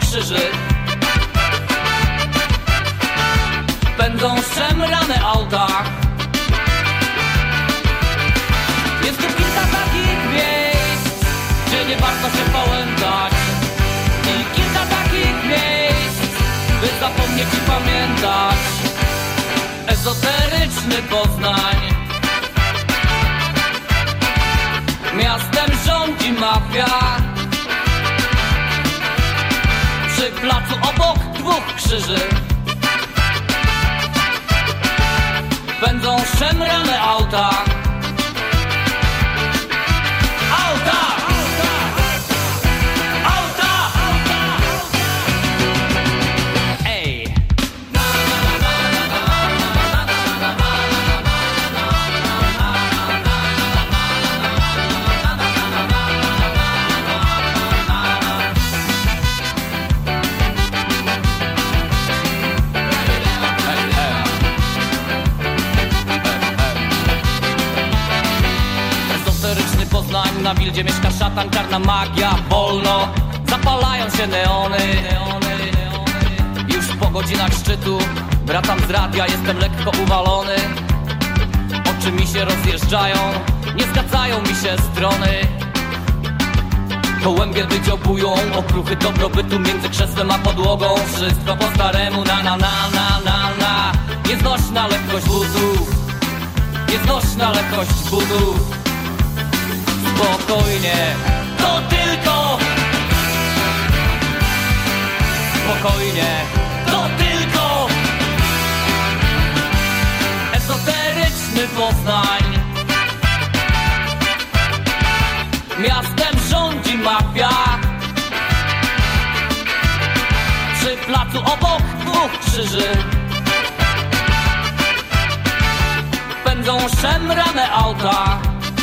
krzyży. Pędzą szemrane auta. Jest tu kilka takich miejsc, gdzie nie warto się pałętać. I kilka takich miejsc, by zapomnieć i pamiętać. Ezoteryczny Poznań. Miastem rządzi mafia. Przy placu obok dwóch krzyży pędzą szemrane auta. Auta! Auta! Ej! Na Wildzie mieszka szatan, czarna magia, wolno zapalają się neony. Już po godzinach szczytu wracam z radia, jestem lekko uwalony. Oczy mi się rozjeżdżają, nie zgadzają mi się strony. Gołębie wydziobują okruchy dobrobytu między krzesłem a podłogą. Wszystko po staremu, na na na na na na. Nieznośna lekkość butów, nieznośna lekkość butów. Spokojnie, to tylko. Spokojnie, to tylko. Ezoteryczny Poznań. Miastem rządzi mafia. Przy placu obok dwóch krzyży pędzą szemrane auta.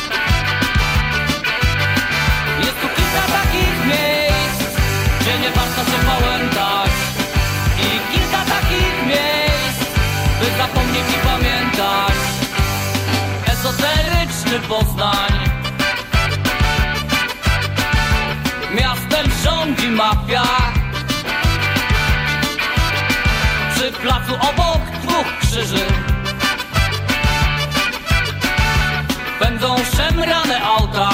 Jest tu kilka takich miejsc, gdzie nie warto się pałętać. I kilka takich miejsc, by zapomnieć i pamiętać. Ezoteryczny Poznań. Miastem rządzi mafia. Przy placu obok dwóch krzyży pędzą szemrane auta.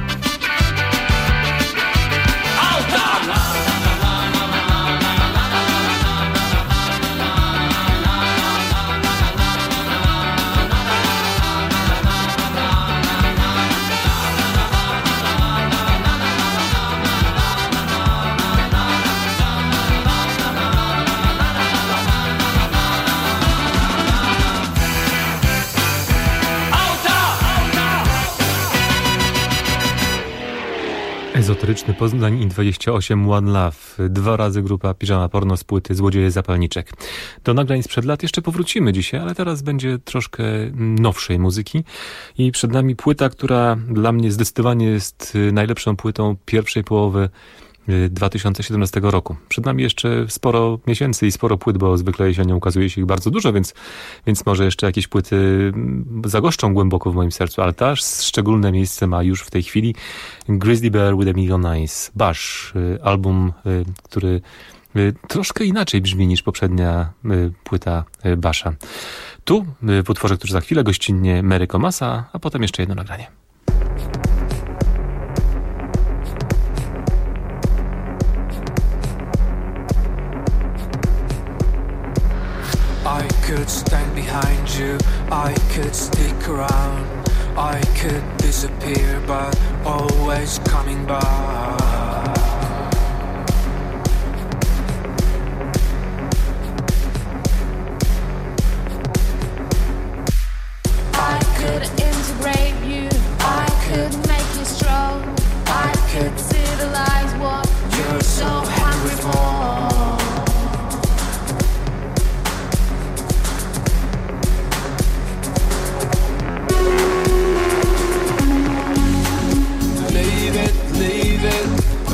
Ezoteryczny Poznań i 28 One Love. 2 razy grupa Piżama Porno z płyty Złodzieje Zapalniczek. Do nagrań sprzed lat jeszcze powrócimy dzisiaj, ale teraz będzie troszkę nowszej muzyki. I przed nami płyta, która dla mnie zdecydowanie jest najlepszą płytą pierwszej połowy 2017 roku. Przed nami jeszcze sporo miesięcy i sporo płyt, bo zwykle jesienią ukazuje się ich bardzo dużo, więc może jeszcze jakieś płyty zagoszczą głęboko w moim sercu, ale ta szczególne miejsce ma już w tej chwili Grizzly Bear with a Million Eyes. Bash, album, który troszkę inaczej brzmi niż poprzednia płyta Basha. Tu w utworze, który za chwilę gościnnie Mary Komasa, a potem jeszcze jedno nagranie. I could stand behind you, I could stick around, I could disappear but always coming back. I could integrate you, I could make you strong, I could civilize what you're so hungry for. Leave it,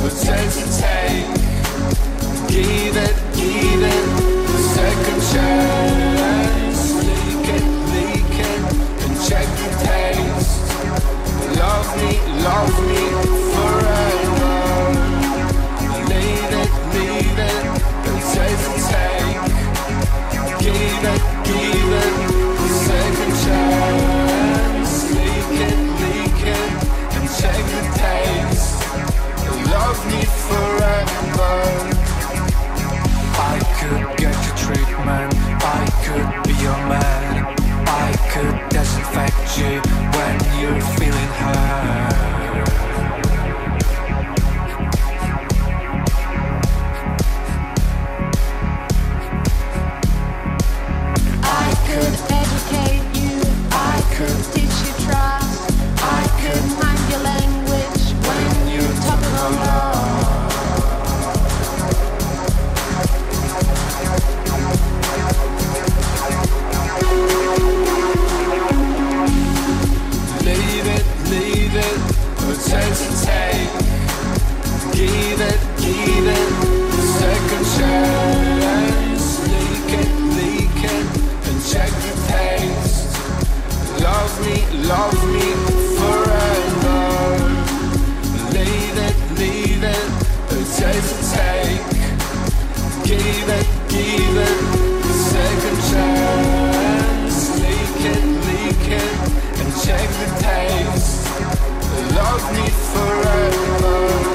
love me forever. Leave it, take to take. Give it, the second chance. Leak it, and check the taste. Love me forever.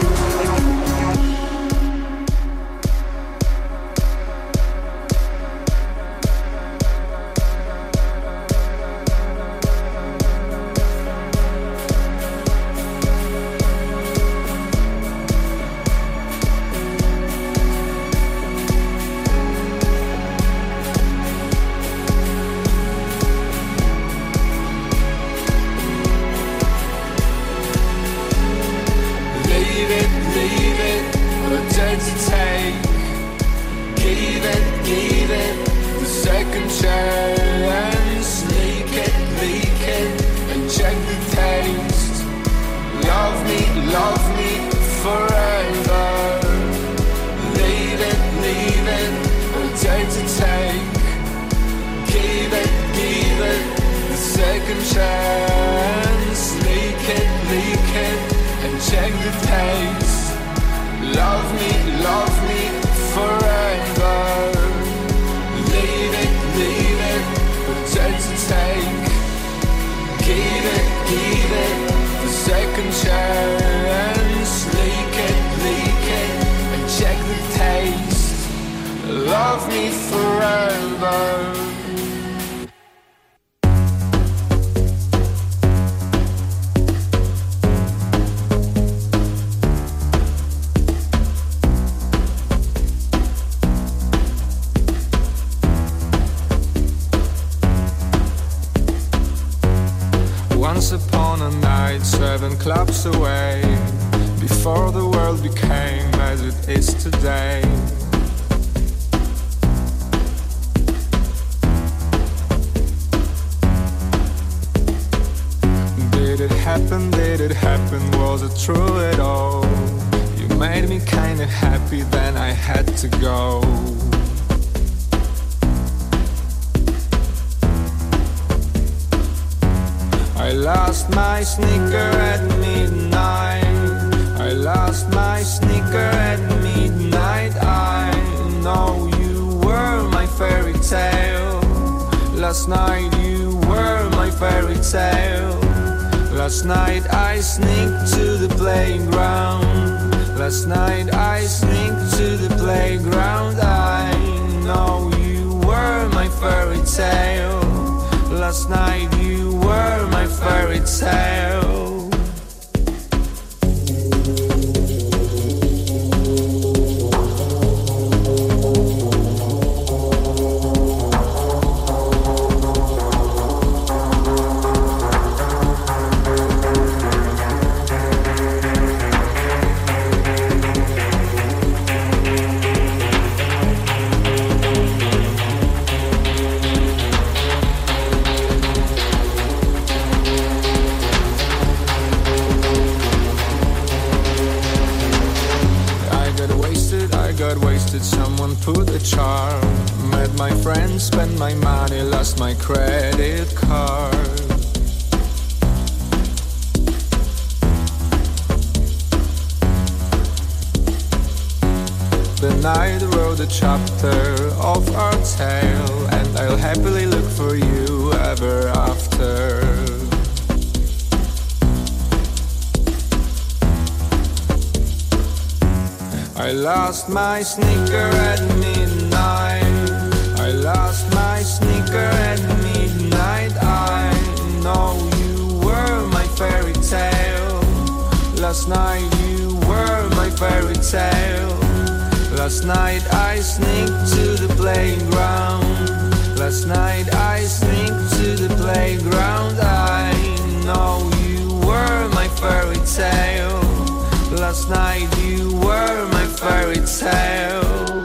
Love me forever. Once upon a night, 7 clubs away, before the world became as it is today. Did it happen, was it true at all? You made me kinda happy, then I had to go. I lost my sneaker at midnight. I lost my sneaker at midnight. I know you were my fairy tale. Last night you were my fairy tale. Last night I sneaked to the playground. Last night I sneaked to the playground. I know you were my fairy tale. Last night you were my fairy tale. Someone put a charm. Met my friends, spent my money, lost my credit card. Then I wrote a chapter of our tale, and I'll happily look for you ever after. I lost my sneaker at midnight. I lost my sneaker at midnight. I know you were my fairy tale. Last night you were my fairy tale. Last night I sneaked to the playground. Last night I sneaked to the playground. I know you were my fairy tale. Last night you were my fairy tale.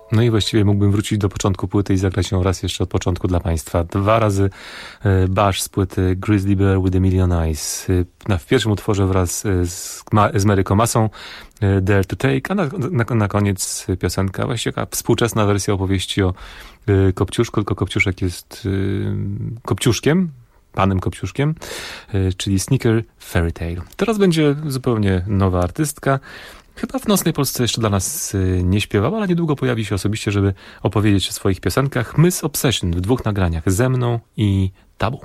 No i właściwie mógłbym wrócić do początku płyty i zagrać ją raz jeszcze od początku dla Państwa. 2 razy Bash z płyty Grizzly Bear with a Million Eyes. W pierwszym utworze wraz z Mary Comasą Dare to Take, a na koniec piosenka, właściwie taka współczesna wersja opowieści o Kopciuszku, tylko Kopciuszek jest Kopciuszkiem, panem Kopciuszkiem, czyli Sneaker Fairy Tale. Teraz będzie zupełnie nowa artystka. Chyba w Nocnej Polsce jeszcze dla nas nie śpiewała, ale niedługo pojawi się osobiście, żeby opowiedzieć o swoich piosenkach. Miss Obsession w 2 nagraniach, ze mną i Tabu.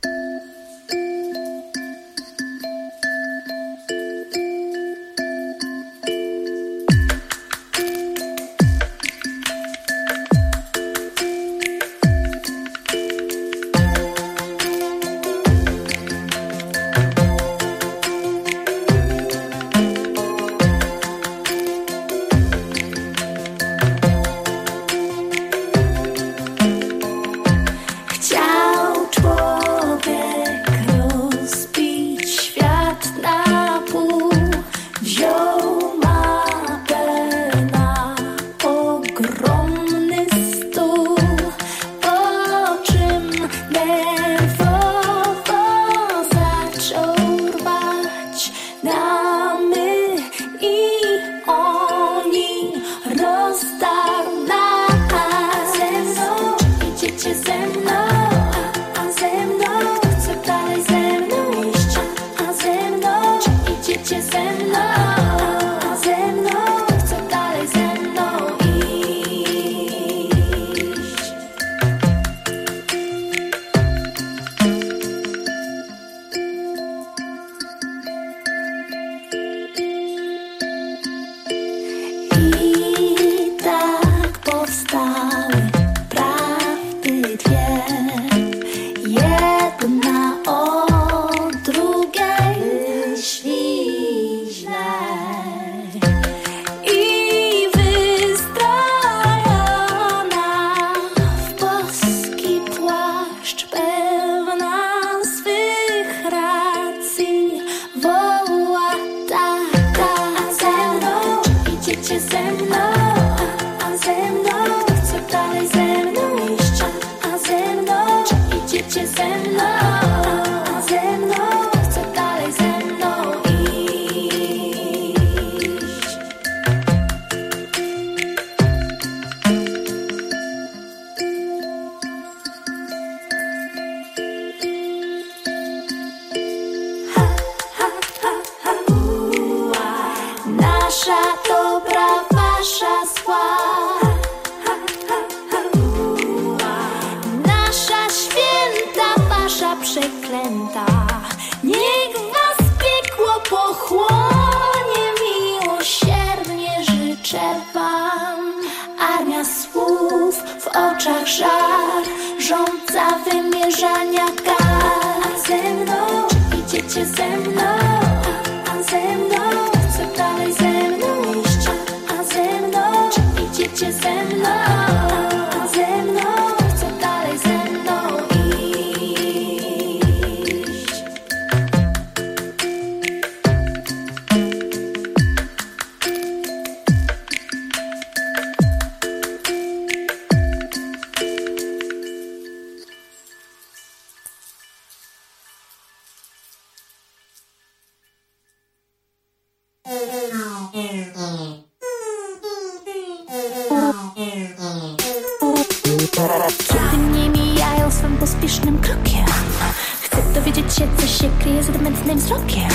Kiedy mnie mijają swym pospiesznym krokiem, chcę dowiedzieć się, co się kryje za dementnym wzrokiem.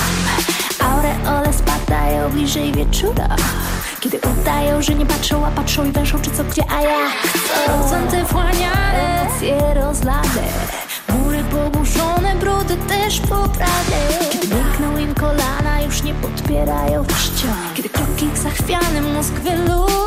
Aureole spadają bliżej wieczora, kiedy udają, że nie patrzą, a patrzą i węszą czy co gdzie, a ja horyzonty wchłaniane, emocje rozlane, mury poburzone, brudy też poprawię. Kiedy miękną im kolana, już nie podpierają czcią, kiedy kroki ich zachwiany, mózg wyluzowany.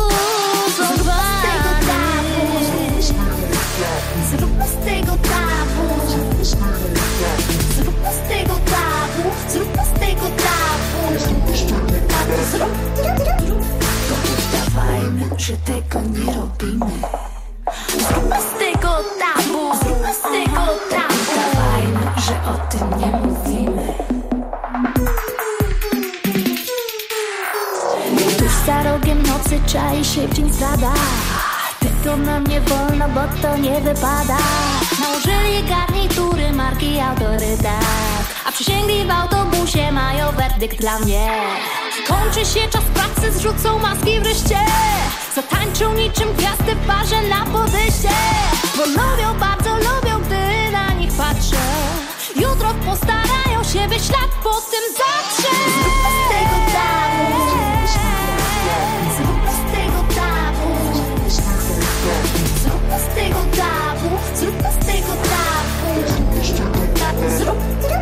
Zróbmy z tego tabu. Zróbmy z tego tabu. Zróbmy z tego tabu. Zrób. To udawajmy, że tego nie robimy. Zróbmy z tego tabu. Zróbmy z tego tabu. Udawajmy, że o tym nie mówimy. Tuż za rogiem nocy czai się w dzień zdrada. Tylko nam nie wolno, bo to nie wypada. Nałożyli garnitury marki autorytet, a przysięgli w autobusie mają werdykt dla mnie. Kończy się czas pracy, zrzucą maski wreszcie. Zatańczą niczym gwiazdy w barze na podejście. Bo lubią, bardzo lubią, gdy na nich patrzę. Jutro postarają się, by ślad po tym zatrzeć. Zróbmy z tego tabu. Zróbmy z tego tabu. Zróbmy z tego tabu. Zróbmy z tego tabu. Zrób.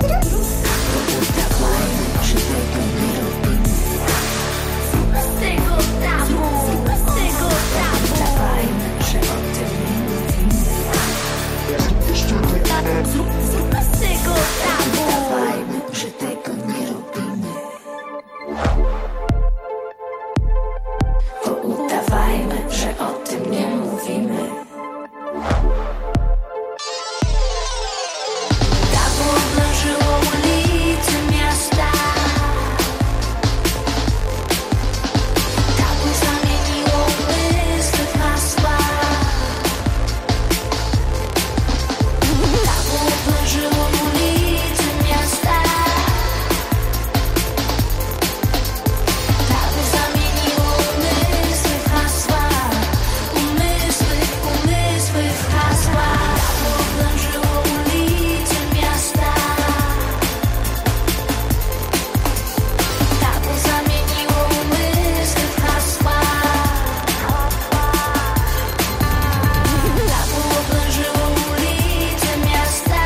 Zróbmy z tego tabu. Zróbmy z tego tabu. Dawajmy, że o tym nie mówimy. Zróbmy z tego tabu. Dawajmy, że tego nie robimy. Udawajmy, że o tym nie mówimy. Tabu oblężyło ulicy miasta. Tabu zamieniło umysły w hasła. Tabu oblężyło ulicy miasta. Tabu zamieniło umysły w hasła. Umysły w hasła. Tabu oblężyło ulicy miasta. Tabu zamieniło umysły w hasła. Tabu oblężyło ulicy miasta.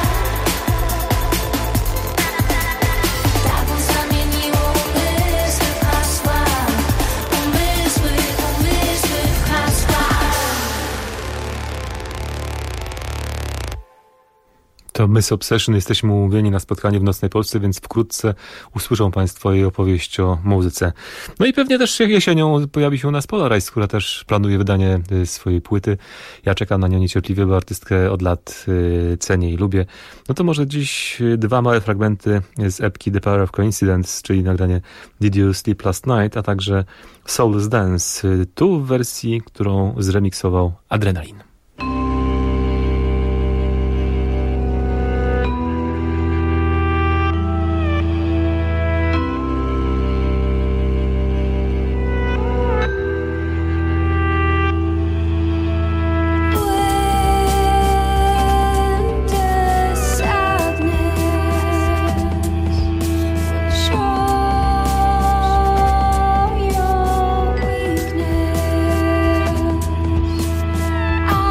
Tabu zamieniło umysły w hasła. Umysły w hasła. To Miss Obsession. Jesteśmy umówieni na spotkanie w Nocnej Polsce, więc wkrótce usłyszą Państwo jej opowieść o muzyce. No i pewnie też jesienią pojawi się u nas Polarize, która też planuje wydanie swojej płyty. Ja czekam na nią niecierpliwie, bo artystkę od lat cenię i lubię. No to może dziś dwa małe fragmenty z epki The Power of Coincidence, czyli nagranie Did You Sleep Last Night, a także Soul's Dance, tu w wersji, którą zremiksował Adrenalin. I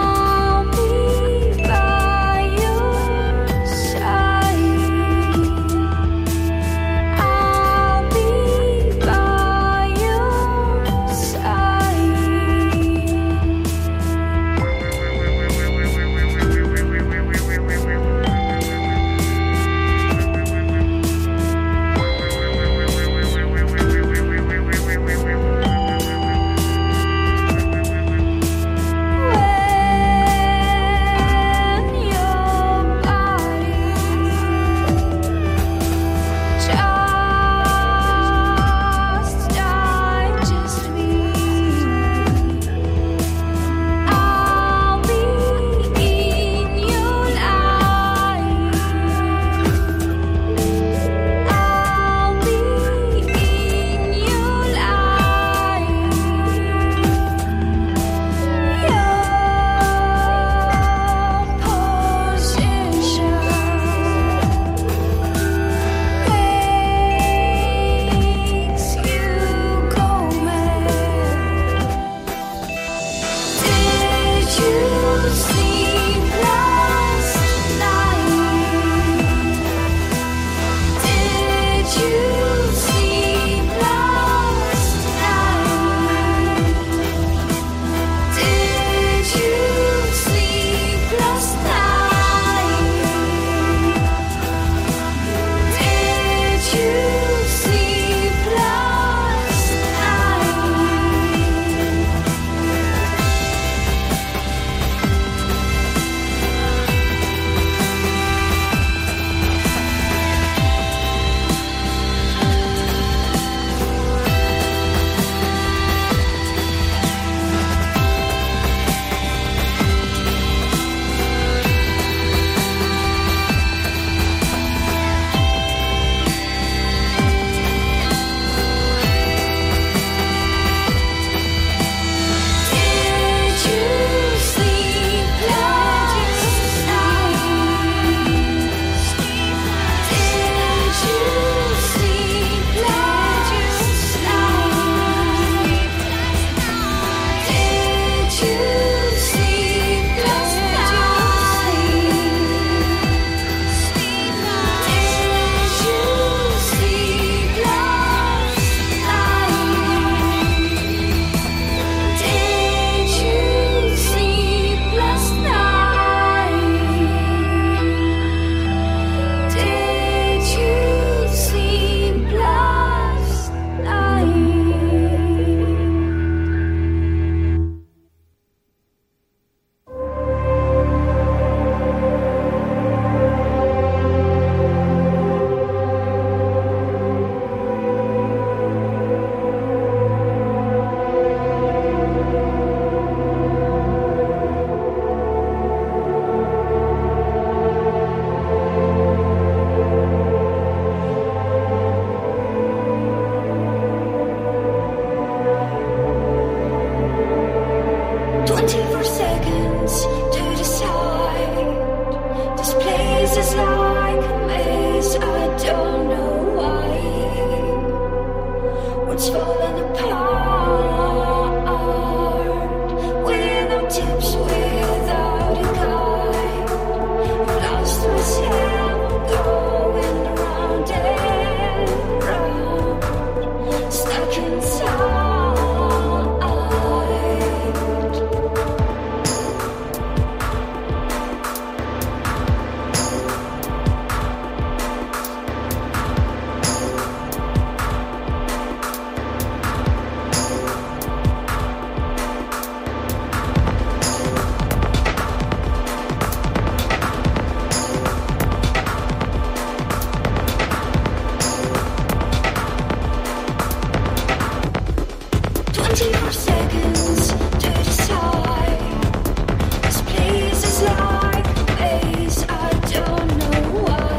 24 seconds to decide. This place is like a maze, I don't know why.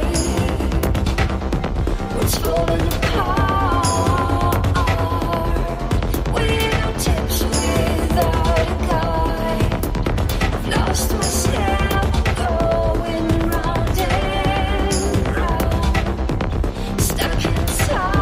What's falling apart? Without tips, without a guide. I've lost myself, going round and round, stuck inside.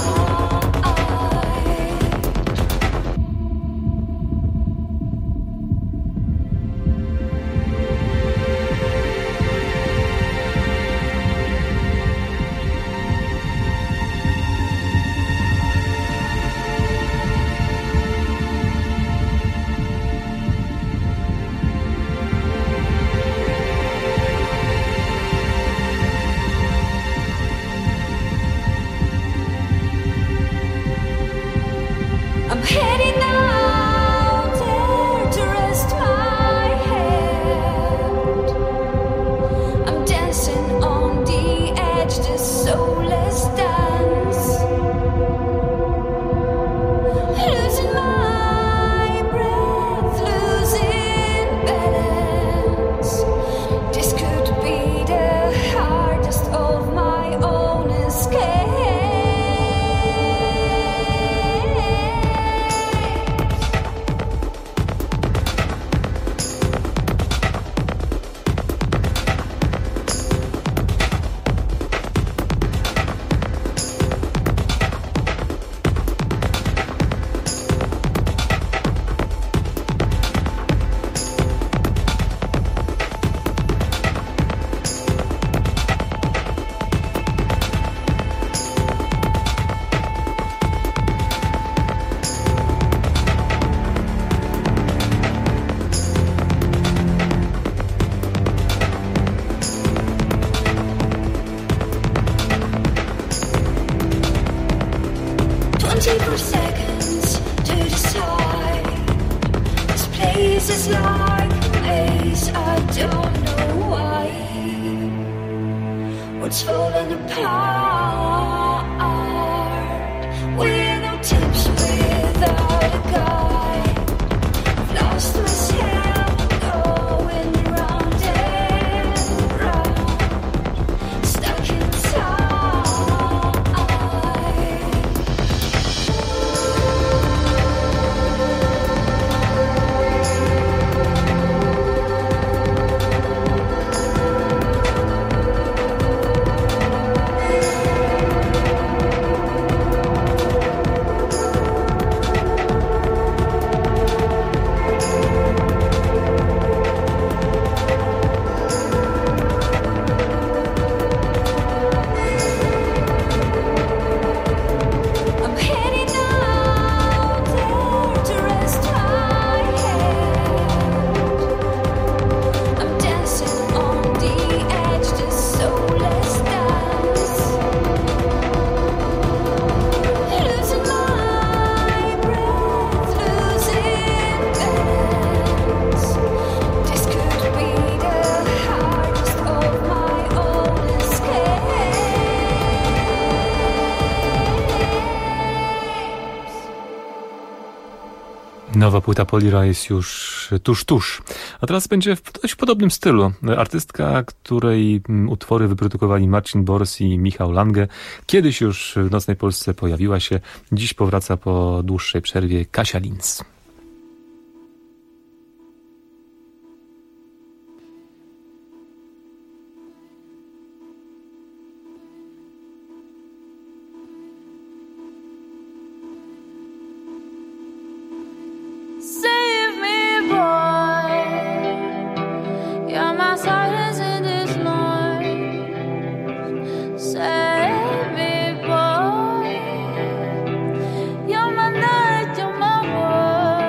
I'm heading out there to rest my head. I'm dancing on the edge, this soulless dance. Losing my breath, losing balance. This could be the hardest of my own escape. Is like a maze, I don't know why. What's falling apart? Without tips, without a guide. I've lost myself, going round and round, stuck inside. Nowa płyta Polira jest już tuż. A teraz będzie w dość podobnym stylu. Artystka, której utwory wyprodukowali Marcin Bors i Michał Lange. Kiedyś już w Nocnej Polsce pojawiła się. Dziś powraca po dłuższej przerwie Kasia Linz. Save me, boy. You're my silence in this noise. Save me, boy. You're my night, you're my world.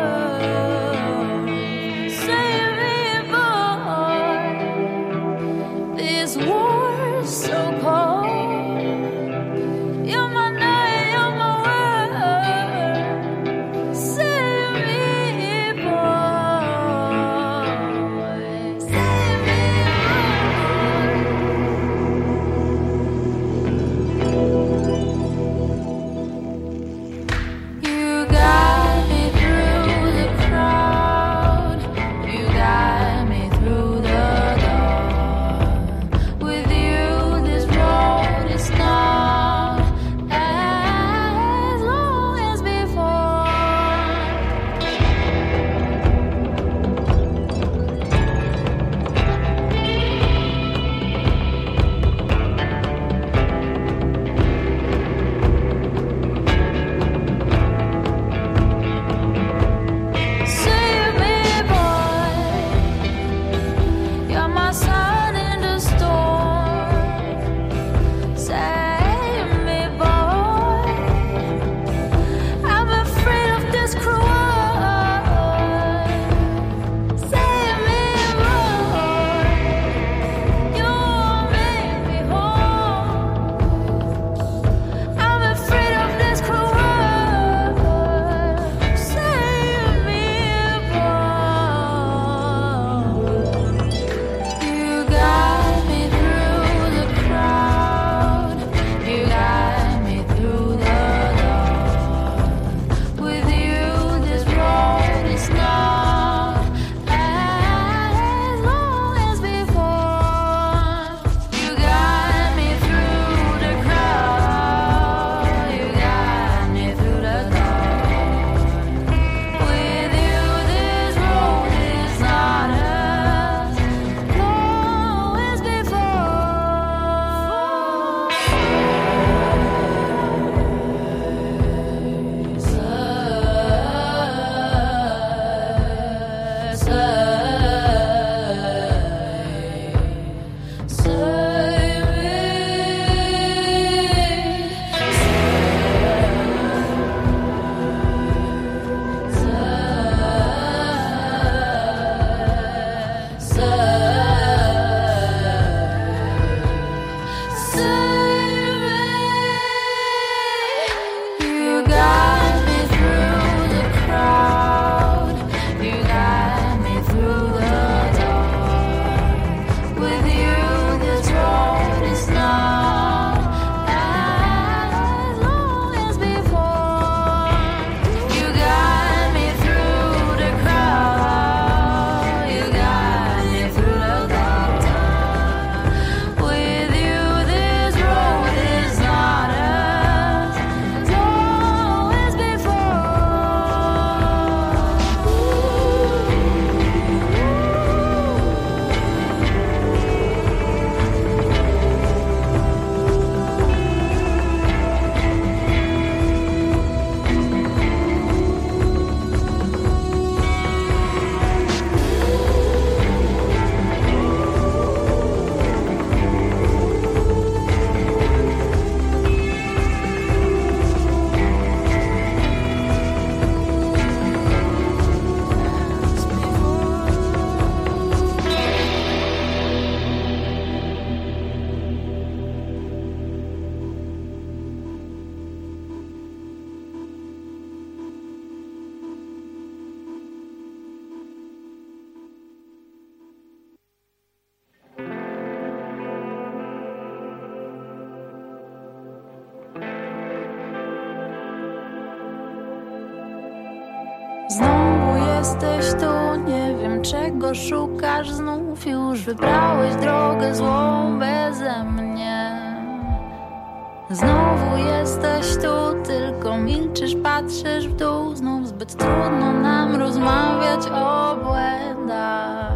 jesteś tu, nie wiem czego szukasz znów. Już wybrałeś drogę złą beze mnie. Znowu jesteś tu, tylko milczysz, patrzysz w dół. Znów zbyt trudno nam rozmawiać o błędach.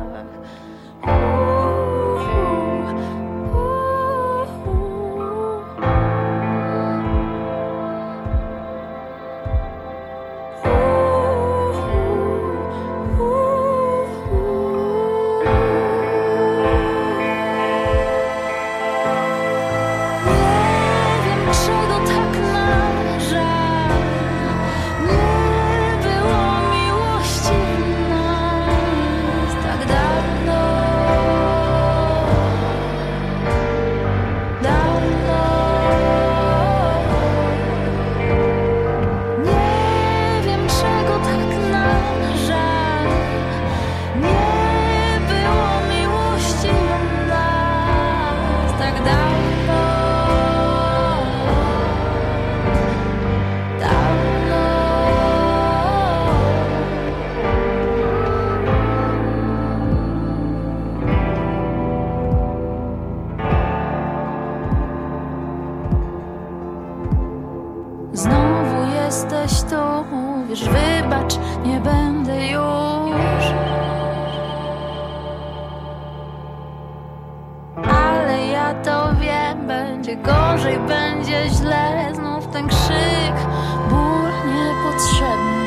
Gorzej będzie źle, znów ten krzyk, ból niepotrzebny.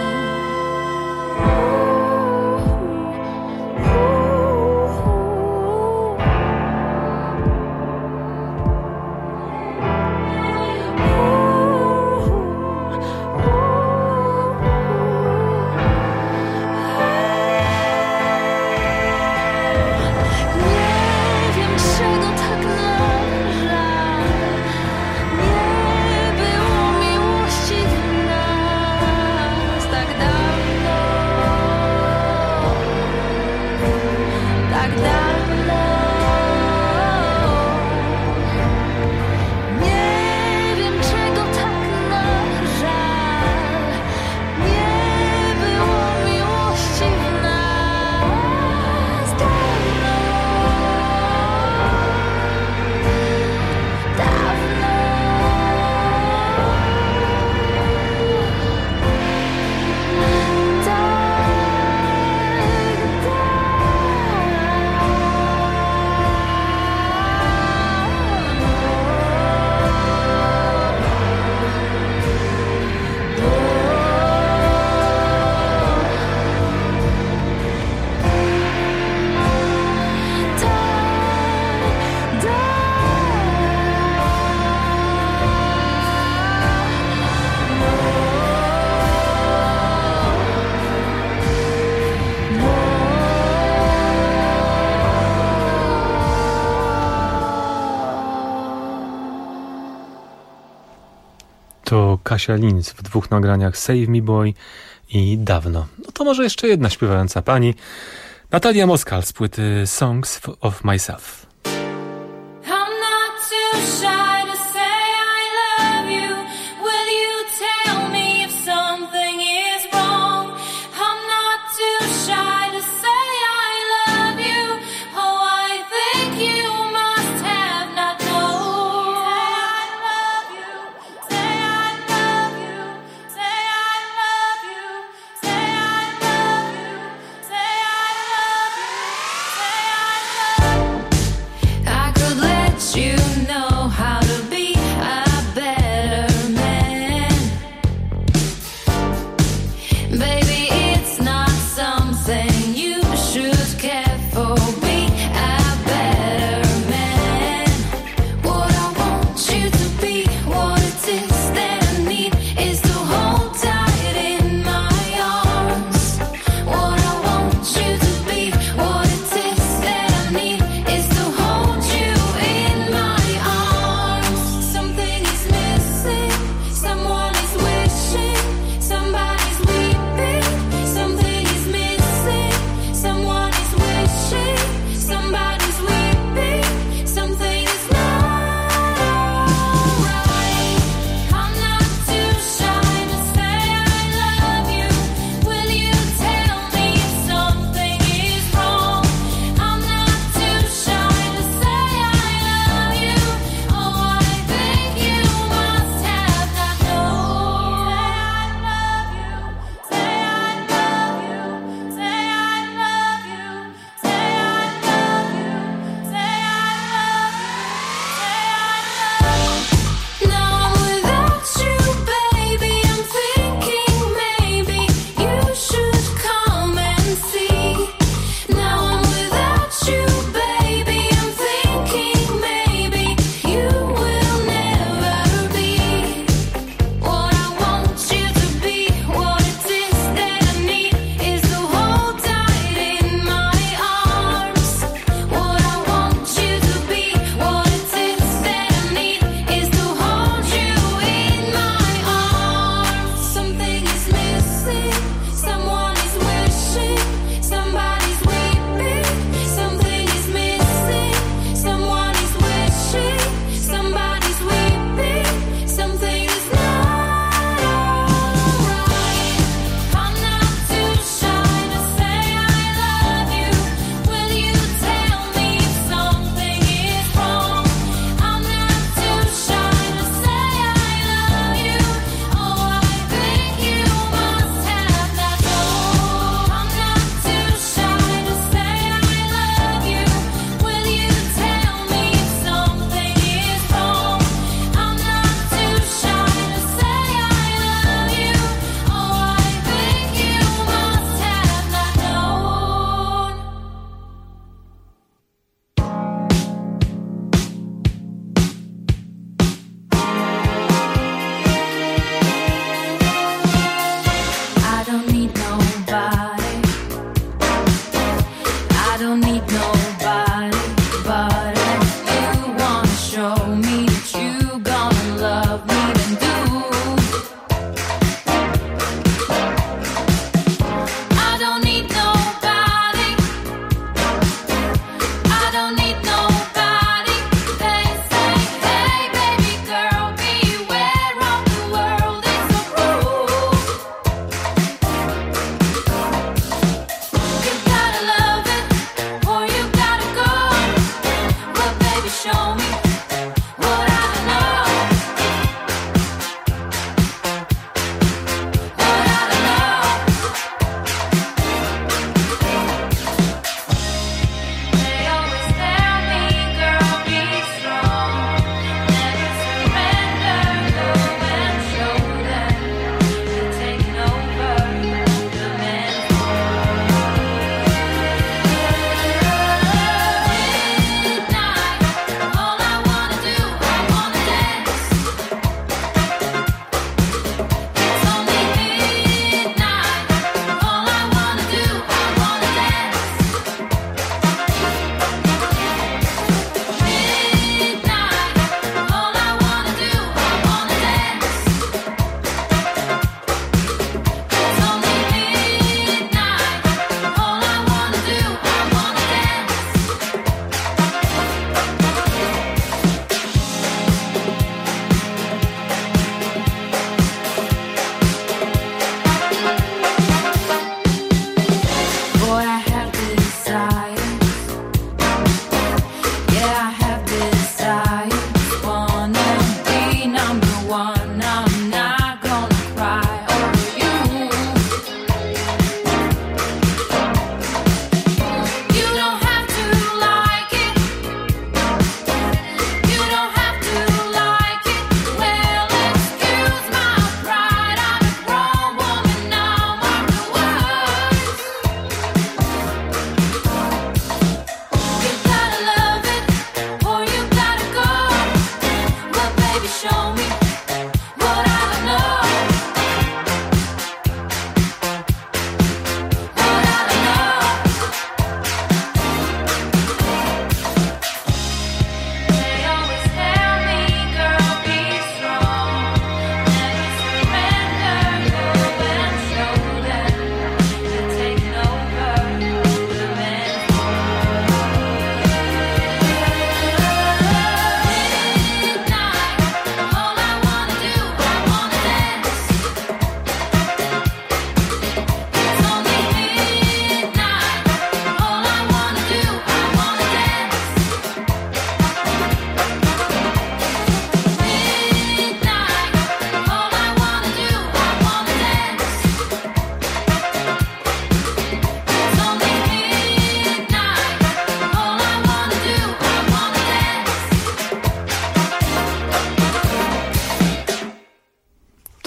To Kasia Linz w 2 nagraniach Save Me Boy i Dawno. No to może jeszcze jedna śpiewająca pani, Natalia Moskal z płyty Songs of Myself.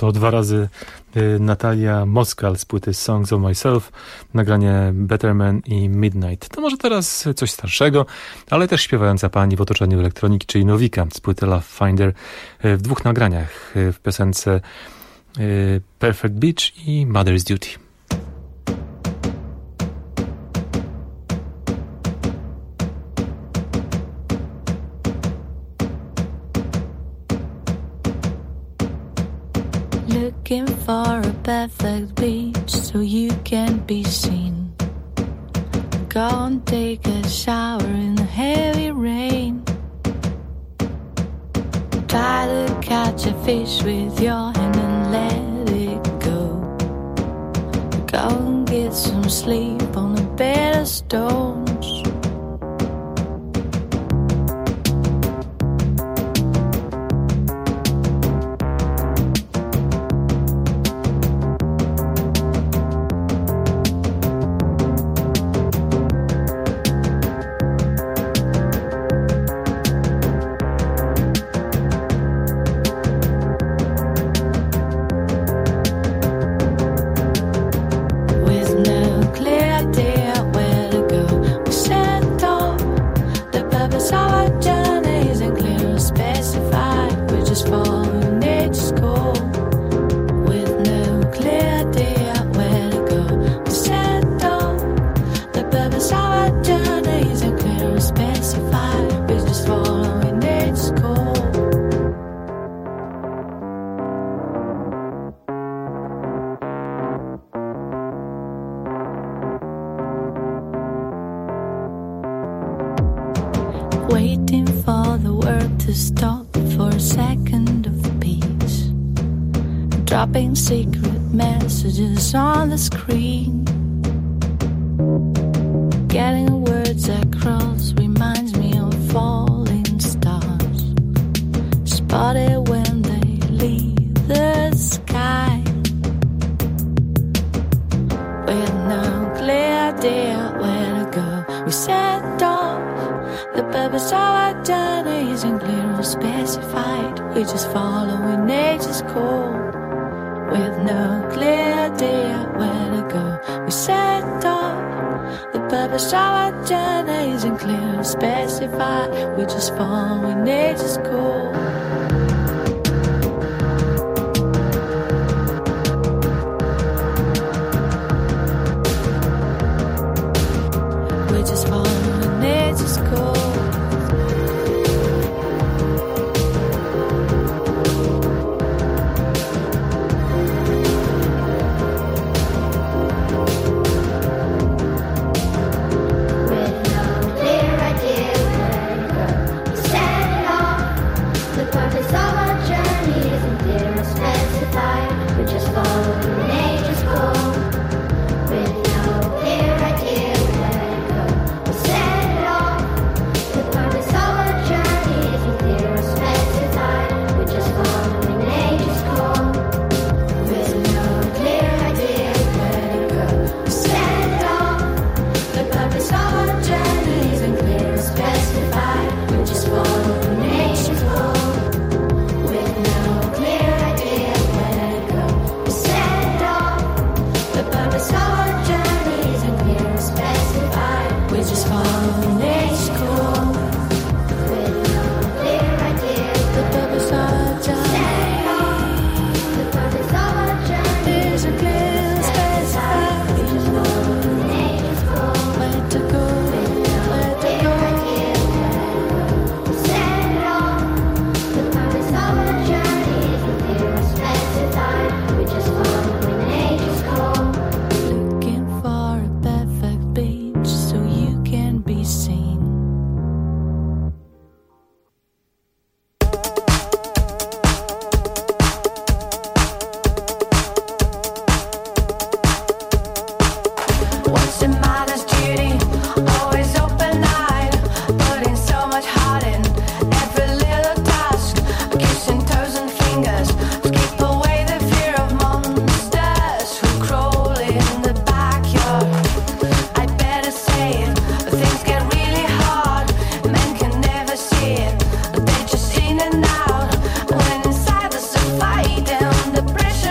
To 2 razy Natalia Moskal z płyty Songs of Myself, nagranie Better Man i Midnight. To może teraz coś starszego, ale też śpiewająca pani w otoczeniu elektroniki, czyli Nowika z płyty Love Finder w 2 nagraniach, w piosence Perfect Beach i Mother's Duty. Looking for a perfect beach so you can be seen. Go and take a shower in the heavy rain. Try to catch a fish with your hand and let it go. Go and get some sleep on a bed of stones. Waiting for the world to stop for a second of peace. Dropping secret messages on the screen. Getting words across reminds me of falling stars. Spotted when they leave the sky. With no clear idea where to go, we set off. The purpose of our journey isn't clear or specified. We're just following nature's call. With no clear idea where to go, we set off. The purpose of our journey isn't clear or specified. We're just following nature's call. We're just following nature's call. The pressure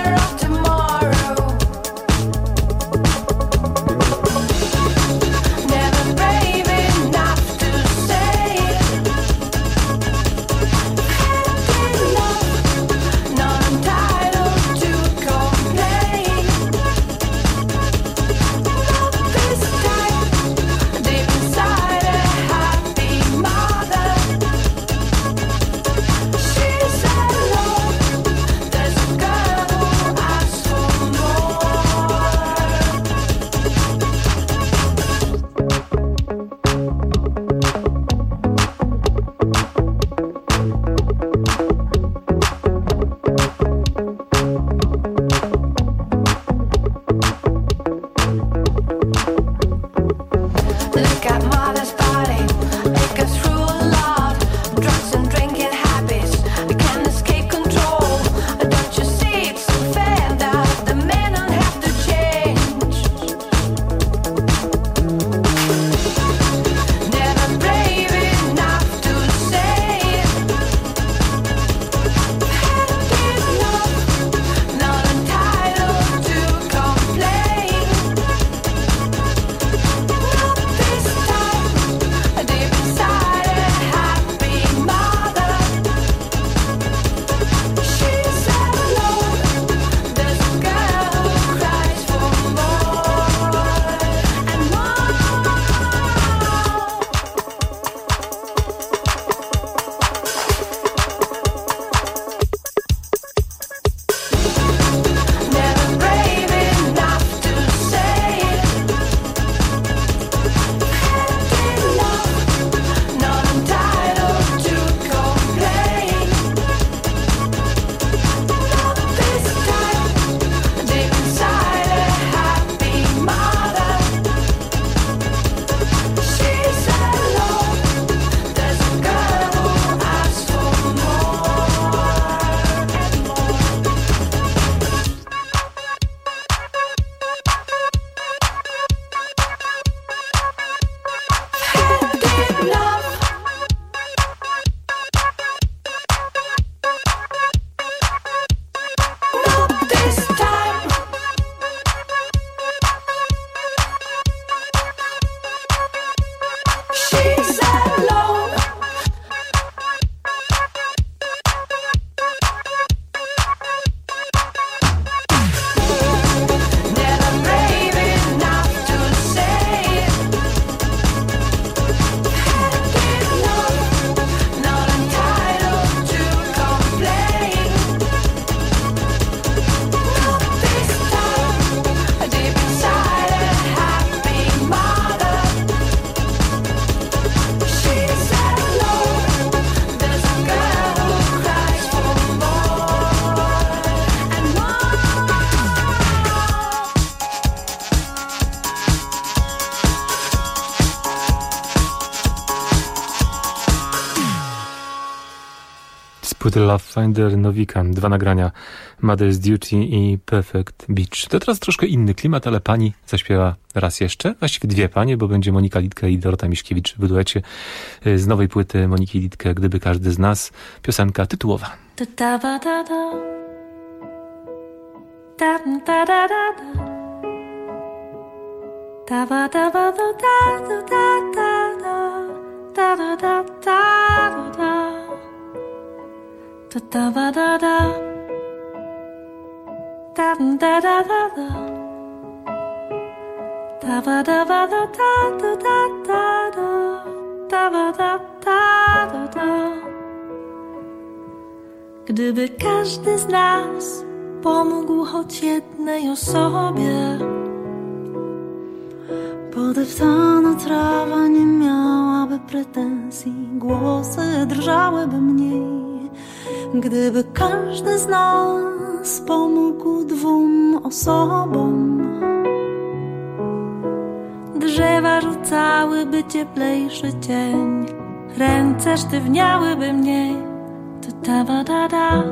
Płyty Love Finder Nowika, 2 nagrania, Mother's Duty i Perfect Beach. To teraz troszkę inny klimat, ale pani zaśpiewa raz jeszcze, właściwie 2 panie, bo będzie Monika Littke i Dorota Miśkiewicz w duecie z nowej płyty Moniki Littke, Gdyby każdy z nas, piosenka tytułowa. Gdyby każdy z nas pomógł choć jednej osobie, podeptana trawa nie miałaby pretensji, głosy drżałyby mniej. Gdyby każdy z nas pomógł 2 osobom, drzewa rzucałyby cieplejszy cień, ręce sztywniałyby mniej. Ta ba da da,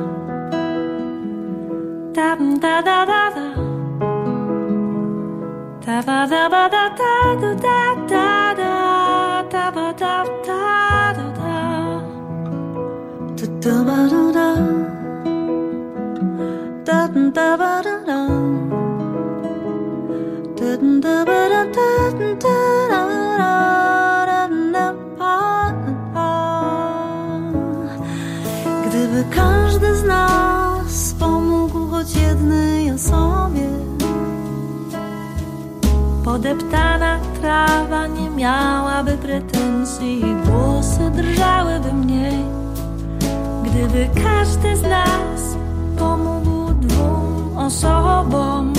da da da da da, da ba da ba da da da da da, da ba da da da da, da ba da da, da da ba da da, da ba da da da. Gdyby każdy z nas pomógł choć jednej osobie, podeptana trawa nie miałaby pretensji, głosy drżałyby mniej. Gdyby każdy z nas pomógł 2 osobom,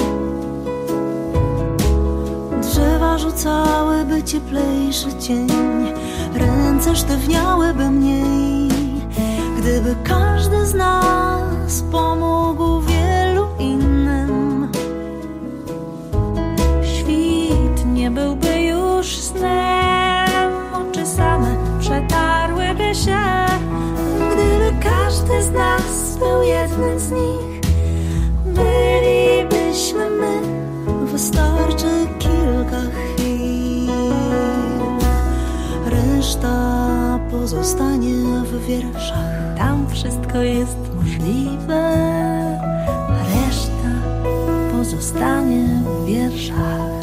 drzewa rzucałyby cieplejszy cień, ręce sztywniałyby mniej. Gdyby każdy z nas pomógł wielu innym, świt nie byłby już snem, oczy same przetarłyby się. Gdyby każdy z nas był jednym z nich, bylibyśmy my, wystarczy kilka chwil, reszta pozostanie w wierszach. Tam wszystko jest możliwe, a reszta pozostanie w wierszach.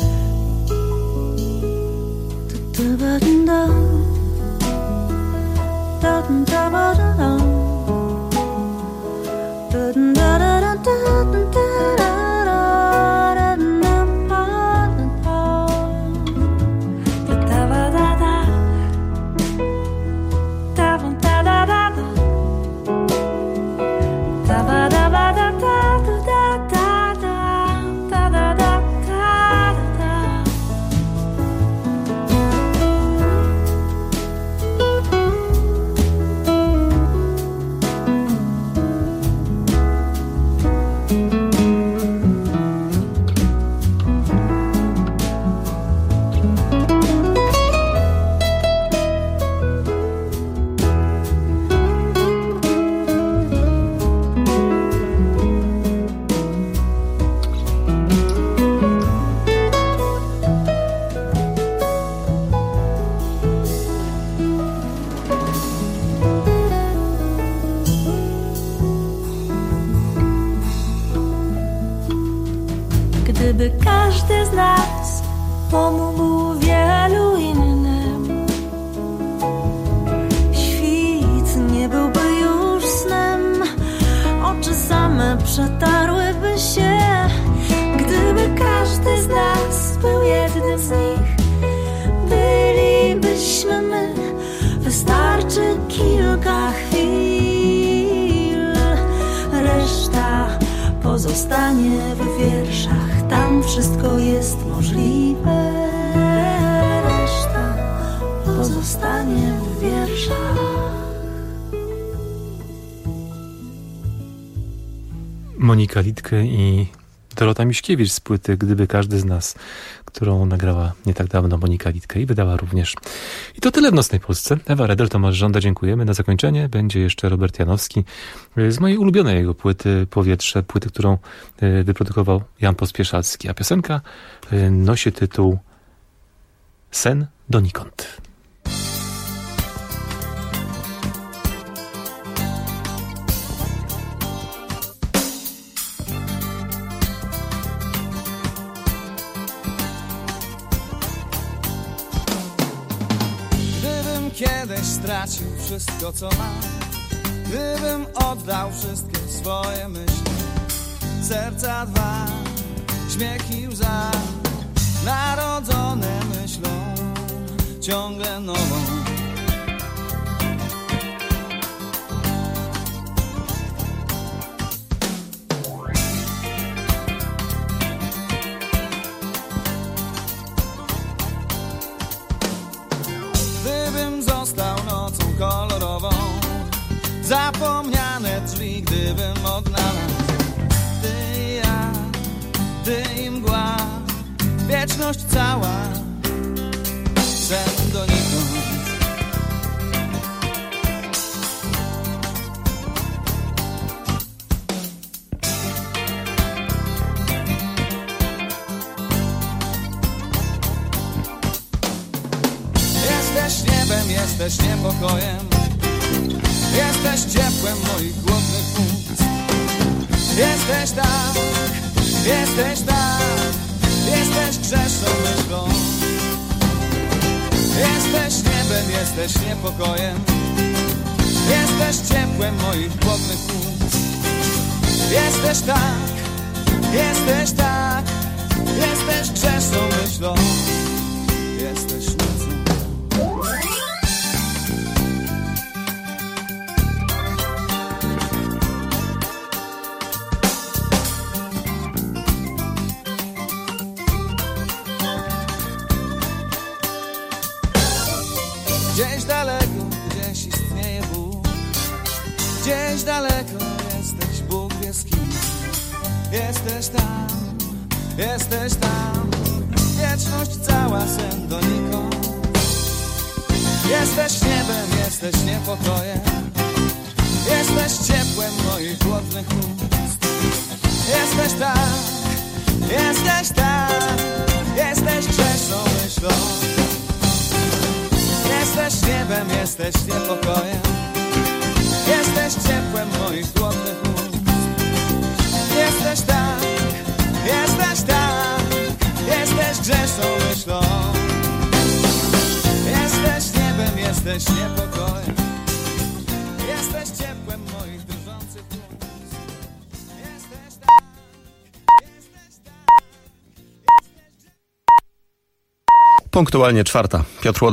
Gdyby każdy z nas pomógł wielu innym, świt nie byłby już snem, oczy same przetarłyby się. Gdyby każdy z nas był jednym z nich, bylibyśmy my, wystarczy kilka chwil, reszta pozostanie w wierszach. Tam wszystko jest możliwe, reszta pozostanie w wierszach. Monika Littke i Dorota Miśkiewicz z płyty Gdyby każdy z nas, którą nagrała nie tak dawno Monika Litka i wydała również. I to tyle w Nocnej Polsce. Ewa Redel, Tomasz Żąda, dziękujemy. Na zakończenie będzie jeszcze Robert Janowski z mojej ulubionej jego płyty Powietrze, płyty, którą wyprodukował Jan Pospieszalski. A piosenka nosi tytuł Sen donikąd. Kiedyś stracił wszystko, co mam, gdybym oddał wszystkie swoje myśli. Serca dwa, śmiech i łza, narodzone myślą ciągle nową. Gdybym został nocą kolorową, zapomniane drzwi gdybym odnalazł. Ty i ja, ty i mgła, wieczność cała, sen donikąd. Jesteś niebem, jesteś niepokojem, jesteś ciepłem moich głodnych płuc. Jesteś tak, jesteś tak, jesteś grzeszną myślą. Jesteś niebem, jesteś niepokojem, jesteś ciepłem moich głodnych płuc. Jesteś tak, jesteś tak, jesteś grzeszną myślą. Jesteś nocą. Gdzieś daleko, gdzieś istnieje Bóg. Gdzieś daleko jesteś, Bóg wie z kim. Jesteś tam, jesteś tam. Wieczność cała, sen donikąd. Jesteś niebem, jesteś niepokojem, jesteś ciepłem moich głodnych ust. Jesteś tak, jesteś tak, jesteś grzeszną myślą. Jesteś niebem, jesteś niepokojem, jesteś ciepłem moich głodnych ust. Jesteś tak, jesteś tak, jesteś grzeszną myślą. Jesteś niebem, jesteś niepokojem, jesteś ciepłem moich drżących ust. Jesteś tak, jesteś tak, jesteś... Punktualnie 4:00. Piotr